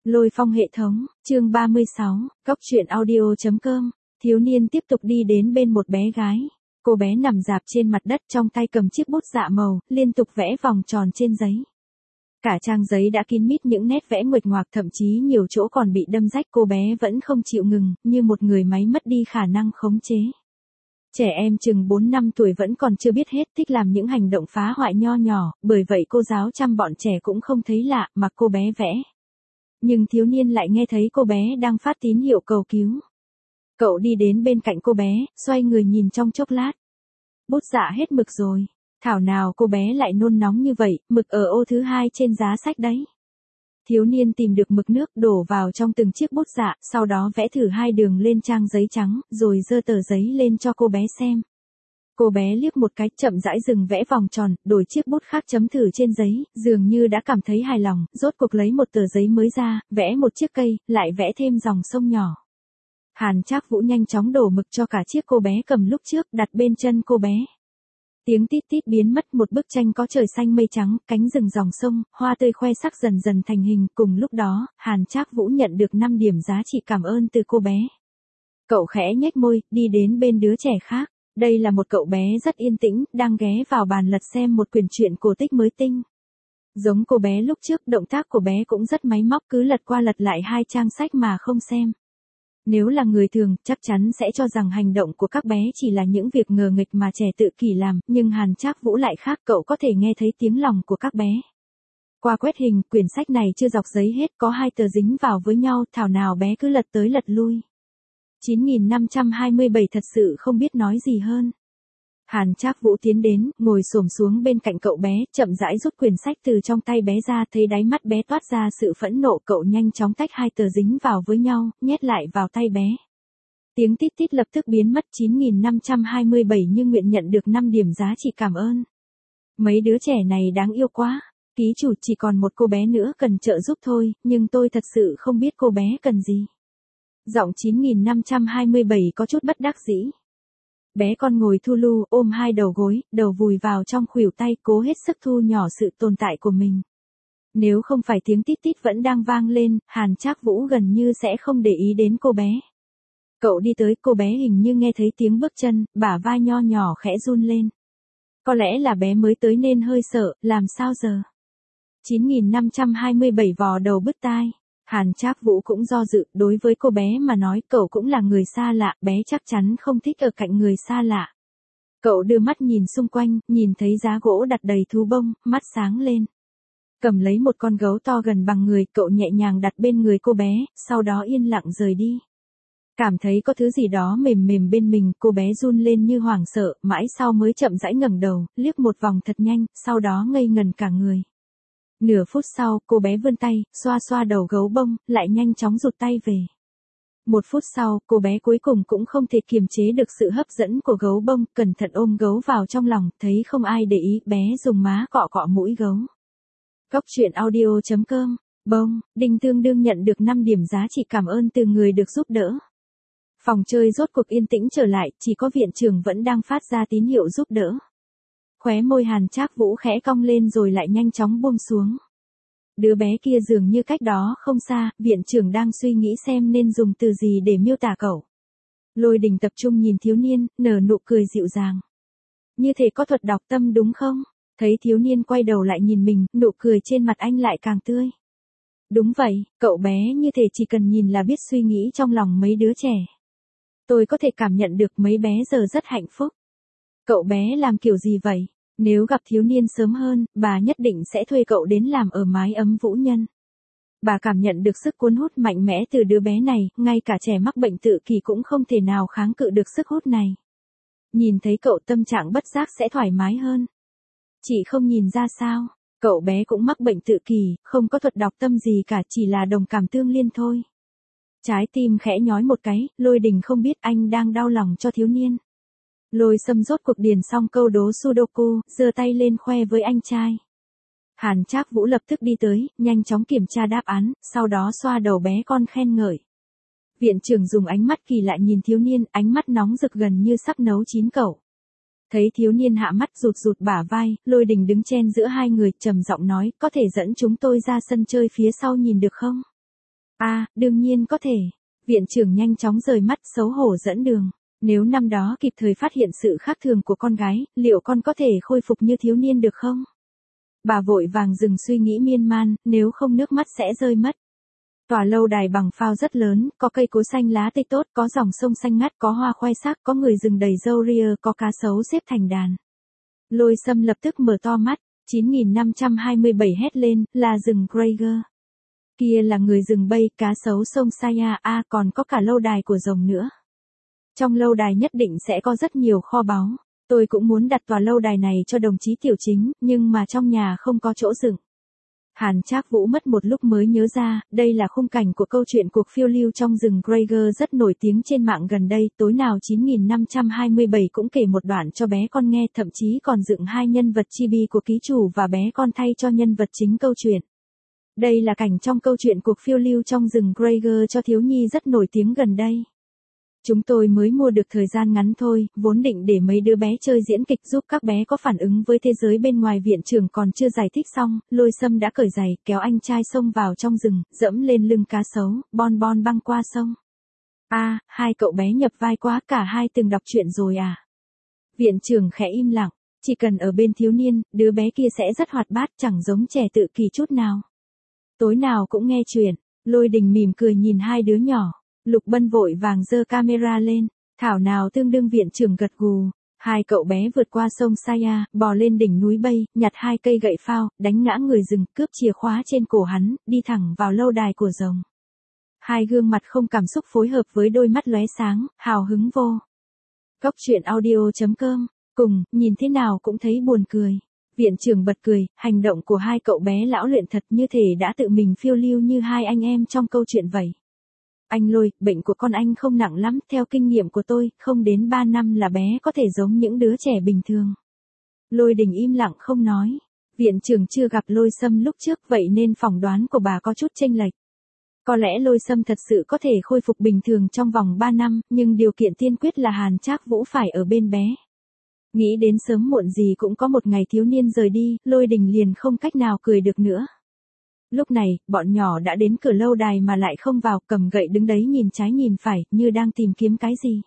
Lôi phong hệ thống, chương 36, Cóc truyện audio.com. Thiếu niên tiếp tục đi đến bên một bé gái. Cô bé nằm rạp trên mặt đất trong tay cầm chiếc bút dạ màu, liên tục vẽ vòng tròn trên giấy. Cả trang giấy đã kín mít những nét vẽ nguệch ngoạc, thậm chí nhiều chỗ còn bị đâm rách. Cô bé vẫn không chịu ngừng, như một người máy mất đi khả năng khống chế. Trẻ em chừng 4 năm tuổi vẫn còn chưa biết hết, thích làm những hành động phá hoại nho nhỏ, bởi vậy cô giáo chăm bọn trẻ cũng không thấy lạ, mặc cô bé vẽ. Nhưng thiếu niên lại nghe thấy cô bé đang phát tín hiệu cầu cứu. Cậu đi đến bên cạnh cô bé, xoay người nhìn trong chốc lát. Bút dạ hết mực rồi. Thảo nào cô bé lại nôn nóng như vậy, mực ở ô thứ 2 trên giá sách đấy. Thiếu niên tìm được mực nước đổ vào trong từng chiếc bút dạ, sau đó vẽ thử 2 đường lên trang giấy trắng, rồi giơ tờ giấy lên cho cô bé xem. Cô bé liếc một cái, chậm rãi dừng vẽ vòng tròn, đổi chiếc bút khác chấm thử trên giấy, dường như đã cảm thấy hài lòng, rốt cuộc lấy một tờ giấy mới ra, vẽ một chiếc cây, lại vẽ thêm dòng sông nhỏ. Hàn Trác Vũ nhanh chóng đổ mực cho cả chiếc cô bé cầm lúc trước, đặt bên chân cô bé. Tiếng tít tít biến mất, một bức tranh có trời xanh mây trắng, cánh rừng dòng sông, hoa tươi khoe sắc dần dần thành hình. Cùng lúc đó, Hàn Trác Vũ nhận được 5 điểm giá trị cảm ơn từ cô bé. Cậu khẽ nhếch môi, đi đến bên đứa trẻ khác. Đây là một cậu bé rất yên tĩnh, đang ghé vào bàn lật xem một quyển truyện cổ tích mới tinh. Giống cô bé lúc trước, động tác của bé cũng rất máy móc, cứ lật qua lật lại 2 trang sách mà không xem. Nếu là người thường, chắc chắn sẽ cho rằng hành động của các bé chỉ là những việc ngờ nghịch mà trẻ tự kỷ làm, nhưng Hàn Trác Vũ lại khác, cậu có thể nghe thấy tiếng lòng của các bé. Qua quét hình, quyển sách này chưa dọc giấy hết, có 2 tờ dính vào với nhau, thảo nào bé cứ lật tới lật lui. 9527 thật sự không biết nói gì hơn. Hàn Trác Vũ tiến đến, ngồi xổm xuống bên cạnh cậu bé, chậm rãi rút quyển sách từ trong tay bé ra, thấy đáy mắt bé toát ra sự phẫn nộ, cậu nhanh chóng tách 2 tờ dính vào với nhau, nhét lại vào tay bé. Tiếng tít tít lập tức biến mất. 9527 như nguyện nhận được 5 điểm giá trị cảm ơn. Mấy đứa trẻ này đáng yêu quá. Ký chủ, chỉ còn một cô bé nữa cần trợ giúp thôi, nhưng tôi thật sự không biết cô bé cần gì. Giọng 9527 có chút bất đắc dĩ. Bé con ngồi thu lu, ôm 2 đầu gối, đầu vùi vào trong khuỷu tay, cố hết sức thu nhỏ sự tồn tại của mình. Nếu không phải tiếng tít tít vẫn đang vang lên, Hàn Trác Vũ gần như sẽ không để ý đến cô bé. Cậu đi tới, cô bé hình như nghe thấy tiếng bước chân, bả vai nho nhỏ khẽ run lên. Có lẽ là bé mới tới nên hơi sợ, làm sao giờ? 9527 vò đầu bứt tai. Hàn Trác Vũ cũng do dự, đối với cô bé mà nói, cậu cũng là người xa lạ, bé chắc chắn không thích ở cạnh người xa lạ. Cậu đưa mắt nhìn xung quanh, nhìn thấy giá gỗ đặt đầy thú bông, mắt sáng lên. Cầm lấy một con gấu to gần bằng người, cậu nhẹ nhàng đặt bên người cô bé, sau đó yên lặng rời đi. Cảm thấy có thứ gì đó mềm mềm bên mình, cô bé run lên như hoảng sợ, mãi sau mới chậm rãi ngẩng đầu, liếc một vòng thật nhanh, sau đó ngây ngần cả người. Nửa phút sau, cô bé vươn tay, xoa xoa đầu gấu bông, lại nhanh chóng rụt tay về. 1 phút sau, cô bé cuối cùng cũng không thể kiềm chế được sự hấp dẫn của gấu bông, cẩn thận ôm gấu vào trong lòng, thấy không ai để ý, bé dùng má cọ cọ mũi gấu. Cóc truyện audio.com. Bông, Đinh Tương Đương nhận được 5 điểm giá trị cảm ơn từ người được giúp đỡ. Phòng chơi rốt cuộc yên tĩnh trở lại, chỉ có viện trưởng vẫn đang phát ra tín hiệu giúp đỡ. Khóe môi Hàn Trác Vũ khẽ cong lên rồi lại nhanh chóng buông xuống. Đứa bé kia dường như cách đó không xa, viện trưởng đang suy nghĩ xem nên dùng từ gì để miêu tả cậu. Lôi Đình tập trung nhìn thiếu niên, nở nụ cười dịu dàng. Như thể có thuật đọc tâm đúng không? Thấy thiếu niên quay đầu lại nhìn mình, nụ cười trên mặt anh lại càng tươi. Đúng vậy, cậu bé như thể chỉ cần nhìn là biết suy nghĩ trong lòng mấy đứa trẻ. Tôi có thể cảm nhận được mấy bé giờ rất hạnh phúc. Cậu bé làm kiểu gì vậy? Nếu gặp thiếu niên sớm hơn, bà nhất định sẽ thuê cậu đến làm ở mái ấm Vũ Nhân. Bà cảm nhận được sức cuốn hút mạnh mẽ từ đứa bé này, ngay cả trẻ mắc bệnh tự kỷ cũng không thể nào kháng cự được sức hút này. Nhìn thấy cậu tâm trạng bất giác sẽ thoải mái hơn. Chị không nhìn ra sao? Cậu bé cũng mắc bệnh tự kỷ, không có thuật đọc tâm gì cả, chỉ là đồng cảm tương liên thôi. Trái tim khẽ nhói một cái, Lôi Đình không biết anh đang đau lòng cho thiếu niên. Lôi Sâm rốt cuộc điền xong câu đố Sudoku, giơ tay lên khoe với anh trai. Hàn Trác Vũ lập tức đi tới, nhanh chóng kiểm tra đáp án, sau đó xoa đầu bé con khen ngợi. Viện trưởng dùng ánh mắt kỳ lạ nhìn thiếu niên, ánh mắt nóng rực gần như sắp nấu chín cậu. Thấy thiếu niên hạ mắt rụt rụt bả vai, Lôi Đình đứng chen giữa hai người, trầm giọng nói, có thể dẫn chúng tôi ra sân chơi phía sau nhìn được không? Đương nhiên có thể. Viện trưởng nhanh chóng rời mắt xấu hổ dẫn đường. Nếu năm đó kịp thời phát hiện sự khác thường của con gái, liệu con có thể khôi phục như thiếu niên được không? Bà vội vàng dừng suy nghĩ miên man, nếu không nước mắt sẽ rơi mất. Tòa lâu đài bằng phao rất lớn, có cây cối xanh lá tươi tốt, có dòng sông xanh ngắt, có hoa khoai sắc, có người rừng đầy râu ria, có cá sấu xếp thành đàn. Lôi Sâm lập tức mở to mắt, 9527 hét lên, là rừng Krager. Kia là người rừng Bay, cá sấu sông Saya, còn có cả lâu đài của rồng nữa. Trong lâu đài nhất định sẽ có rất nhiều kho báu. Tôi cũng muốn đặt tòa lâu đài này cho đồng chí Tiểu Chính, nhưng mà trong nhà không có chỗ dựng. Hàn Trác Vũ mất một lúc mới nhớ ra, đây là khung cảnh của câu chuyện cuộc phiêu lưu trong rừng Krager rất nổi tiếng trên mạng gần đây, tối nào 9527 cũng kể một đoạn cho bé con nghe, thậm chí còn dựng hai nhân vật chibi của ký chủ và bé con thay cho nhân vật chính câu chuyện. Đây là cảnh trong câu chuyện cuộc phiêu lưu trong rừng Krager cho thiếu nhi rất nổi tiếng gần đây. Chúng tôi mới mua được thời gian ngắn thôi, vốn định để mấy đứa bé chơi diễn kịch giúp các bé có phản ứng với thế giới bên ngoài. Viện trưởng còn chưa giải thích xong, Lôi Sâm đã cởi giày, kéo anh trai xông vào trong rừng, dẫm lên lưng cá sấu, bon bon băng qua sông. Hai cậu bé nhập vai quá, cả hai từng đọc truyện rồi à? Viện trưởng khẽ im lặng, chỉ cần ở bên thiếu niên, đứa bé kia sẽ rất hoạt bát, chẳng giống trẻ tự kỷ chút nào. Tối nào cũng nghe chuyện, Lôi Đình mỉm cười nhìn hai đứa nhỏ. Lục Bân vội vàng giơ camera lên, thảo nào tương đương. Viện trưởng gật gù. Hai cậu bé vượt qua sông Saya, bò lên đỉnh núi Bay, nhặt hai cây gậy phao, đánh ngã người rừng, cướp chìa khóa trên cổ hắn, đi thẳng vào lâu đài của rồng. Hai gương mặt không cảm xúc phối hợp với đôi mắt lóe sáng, hào hứng vô. Góc truyện audio.com, cùng, nhìn thế nào cũng thấy buồn cười. Viện trưởng bật cười, hành động của hai cậu bé lão luyện thật, như thể đã tự mình phiêu lưu như hai anh em trong câu chuyện vậy. Anh Lôi, bệnh của con anh không nặng lắm, theo kinh nghiệm của tôi, không đến 3 năm là bé có thể giống những đứa trẻ bình thường. Lôi Đình im lặng không nói. Viện trưởng chưa gặp Lôi Sâm lúc trước, vậy nên phỏng đoán của bà có chút chênh lệch. Có lẽ Lôi Sâm thật sự có thể khôi phục bình thường trong vòng 3 năm, nhưng điều kiện tiên quyết là Hàn Trác Vũ phải ở bên bé. Nghĩ đến sớm muộn gì cũng có một ngày thiếu niên rời đi, Lôi Đình liền không cách nào cười được nữa. Lúc này, bọn nhỏ đã đến cửa lâu đài mà lại không vào, cầm gậy đứng đấy nhìn trái nhìn phải, như đang tìm kiếm cái gì.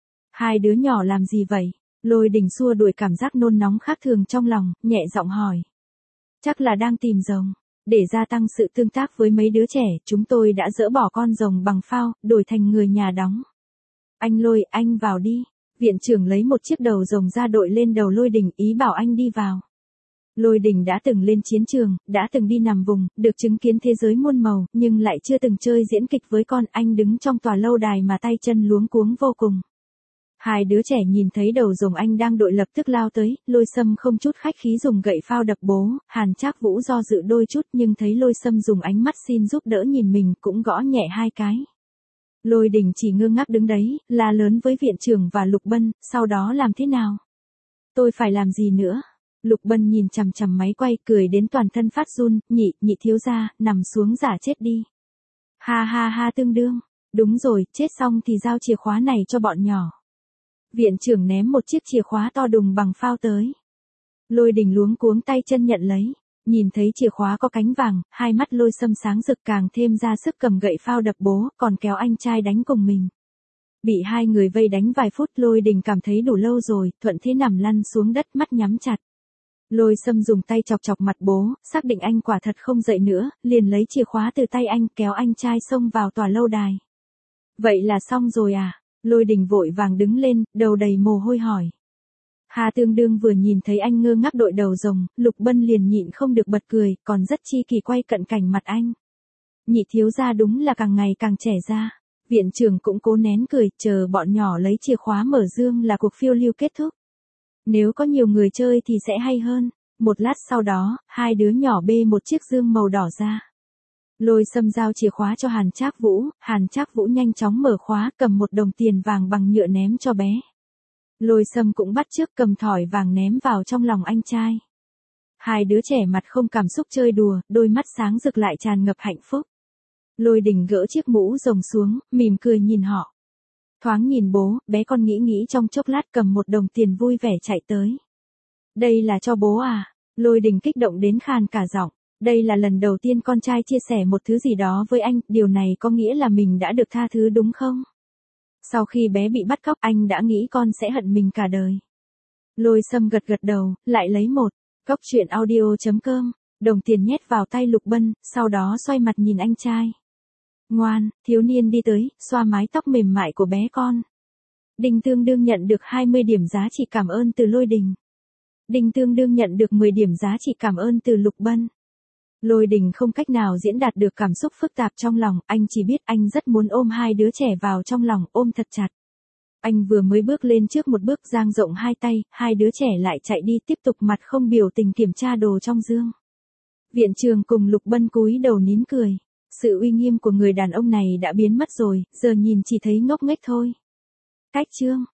Hai đứa nhỏ làm gì vậy? Lôi Đình xua đuổi cảm giác nôn nóng khác thường trong lòng, nhẹ giọng hỏi. Chắc là đang tìm rồng. Để gia tăng sự tương tác với mấy đứa trẻ, chúng tôi đã dỡ bỏ con rồng bằng phao, đổi thành người nhà đóng. Anh Lôi, anh vào đi. Viện trưởng lấy một chiếc đầu rồng ra đội lên đầu Lôi Đình, ý bảo anh đi vào. Lôi Đình đã từng lên chiến trường, đã từng đi nằm vùng, được chứng kiến thế giới muôn màu, nhưng lại chưa từng chơi diễn kịch với con. Anh đứng trong tòa lâu đài mà tay chân luống cuống vô cùng. Hai đứa trẻ nhìn thấy đầu rồng anh đang đội lập tức lao tới, Lôi Sâm không chút khách khí dùng gậy phao đập bố. Hàn Trác Vũ do dự đôi chút nhưng thấy Lôi Sâm dùng ánh mắt xin giúp đỡ nhìn mình, cũng gõ nhẹ hai cái. Lôi Đình chỉ ngơ ngác đứng đấy, la lớn với viện trưởng và Lục Bân, sau đó làm thế nào? Tôi phải làm gì nữa? Lục Bân nhìn chằm chằm máy quay, cười đến toàn thân phát run, nhị thiếu gia, nằm xuống giả chết đi. Ha ha ha, tương đương. Đúng rồi, chết xong thì giao chìa khóa này cho bọn nhỏ. Viện trưởng ném một chiếc chìa khóa to đùng bằng phao tới. Lôi Đình luống cuống tay chân nhận lấy. Nhìn thấy chìa khóa có cánh vàng, hai mắt Lôi Sâm sáng rực, càng thêm ra sức cầm gậy phao đập bố, còn kéo anh trai đánh cùng mình. Bị hai người vây đánh vài phút, Lôi Đình cảm thấy đủ lâu rồi, thuận thế nằm lăn xuống đất, mắt nhắm chặt. Lôi Sâm dùng tay chọc chọc mặt bố, xác định anh quả thật không dậy nữa, liền lấy chìa khóa từ tay anh, kéo anh trai xông vào tòa lâu đài. Vậy là xong rồi à? Lôi Đình vội vàng đứng lên, đầu đầy mồ hôi hỏi. Hà Tương Đương vừa nhìn thấy anh ngơ ngác đội đầu rồng, Lục Bân liền nhịn không được bật cười, còn rất chi kỳ quay cận cảnh mặt anh. Nhị thiếu gia đúng là càng ngày càng trẻ ra. Viện trưởng cũng cố nén cười, chờ bọn nhỏ lấy chìa khóa mở dương là cuộc phiêu lưu kết thúc. Nếu có nhiều người chơi thì sẽ hay hơn. Một lát sau đó, hai đứa nhỏ bê một chiếc dương màu đỏ ra. Lôi Sâm giao chìa khóa cho Hàn Trác Vũ, Hàn Trác Vũ nhanh chóng mở khóa, cầm một đồng tiền vàng bằng nhựa ném cho bé. Lôi Sâm cũng bắt chước cầm thỏi vàng ném vào trong lòng anh trai. Hai đứa trẻ mặt không cảm xúc chơi đùa, đôi mắt sáng rực lại tràn ngập hạnh phúc. Lôi Đình gỡ chiếc mũ rồng xuống, mỉm cười nhìn họ. Thoáng nhìn bố, bé con nghĩ trong chốc lát cầm một đồng tiền vui vẻ chạy tới. Đây là cho bố à? Lôi Đình kích động đến khan cả giọng. Đây là lần đầu tiên con trai chia sẻ một thứ gì đó với anh, điều này có nghĩa là mình đã được tha thứ đúng không? Sau khi bé bị bắt cóc anh đã nghĩ con sẽ hận mình cả đời. Lôi Sâm gật gật đầu, lại lấy một cốc truyện audio.com, đồng tiền nhét vào tay Lục Bân, sau đó xoay mặt nhìn anh trai. Ngoan, thiếu niên đi tới, xoa mái tóc mềm mại của bé con. Đinh Tương Đương nhận được 20 điểm giá trị cảm ơn từ Lôi Đình. Đinh Tương Đương nhận được 10 điểm giá trị cảm ơn từ Lục Bân. Lôi Đình không cách nào diễn đạt được cảm xúc phức tạp trong lòng, anh chỉ biết anh rất muốn ôm hai đứa trẻ vào trong lòng, ôm thật chặt. Anh vừa mới bước lên trước một bước dang rộng hai tay, hai đứa trẻ lại chạy đi tiếp tục mặt không biểu tình kiểm tra đồ trong dương. Viện trưởng cùng Lục Bân cúi đầu nín cười. Sự uy nghiêm của người đàn ông này đã biến mất rồi, giờ nhìn chỉ thấy ngốc nghếch thôi. Cách chương